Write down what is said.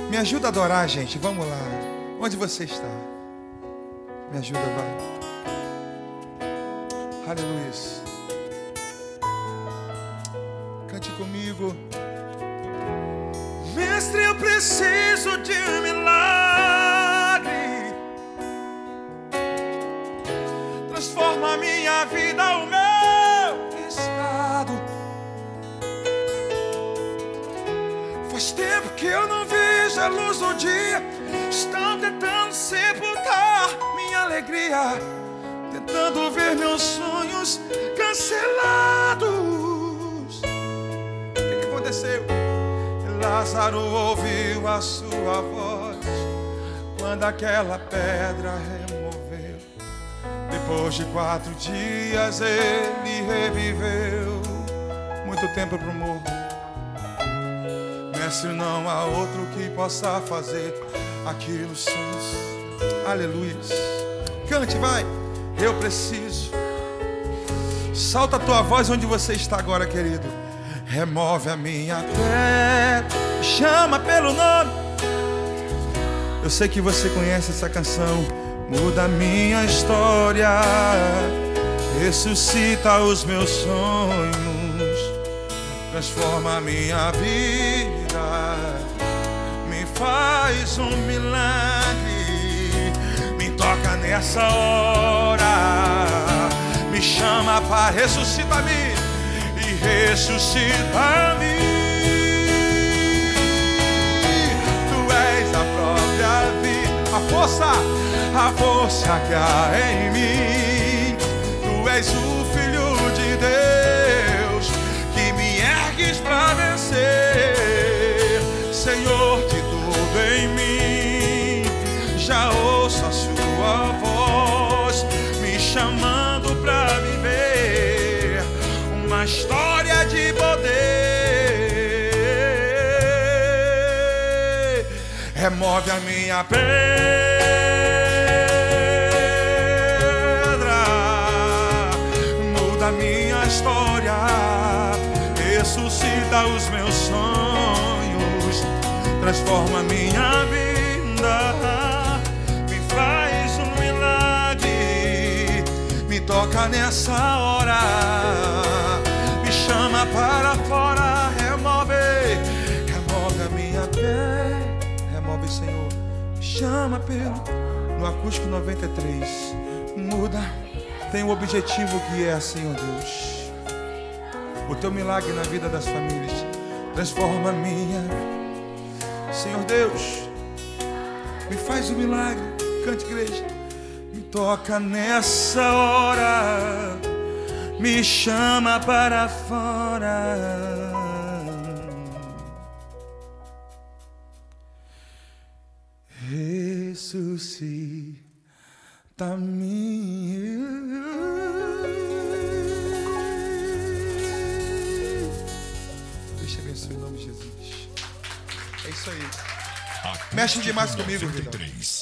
Me ajuda a adorar, gente. Vamos lá. Onde você está? Me ajuda, vai. Aleluia. Cante comigo. Mestre, eu preciso de um milagre. Transforma a minha vida, o meu estado. Faz tempo que eu não vejo a luz do dia. Estão tentando sepultar minha alegria, tentando ver meus sonhos cancelados. O que aconteceu? Lázaro ouviu a sua voz quando aquela pedra removeu. Depois de 4 dias ele reviveu. Muito tempo pro morro. Mestre, não há outro que possa fazer aquilo sus. Aleluia. Cante, vai. Eu preciso. Salta a tua voz onde você está agora, querido. Remove a minha pedra, chama pelo nome. Eu sei que você conhece essa canção. Muda a minha história, ressuscita os meus sonhos, transforma a minha vida, me faz um milagre, me toca nessa hora, me chama para ressuscitar-me e ressuscita-me. Tu és a própria vida, a força que há em mim. Tu és o Filho de Deus que me ergues para vencer. Senhor de tudo em mim, já ouço a sua voz me chamando para viver uma história de poder. Remove a minha pedra, muda a minha história, ressuscita os meus sonhos, transforma a minha vida, me faz um milagre, me toca nessa hora, me chama para fora, remove a minha pedra. Remove, Senhor, chama pelo no acústico 93. Muda, tem um objetivo que é, Senhor Deus, o teu milagre na vida das famílias. Transforma a minha, Senhor Deus, me faz um milagre. Cante, igreja. Me toca nessa hora, me chama para fora. Ressuscita-me. Deus te abençoe em nome de Jesus. É isso aí. Mexe demais comigo, 93.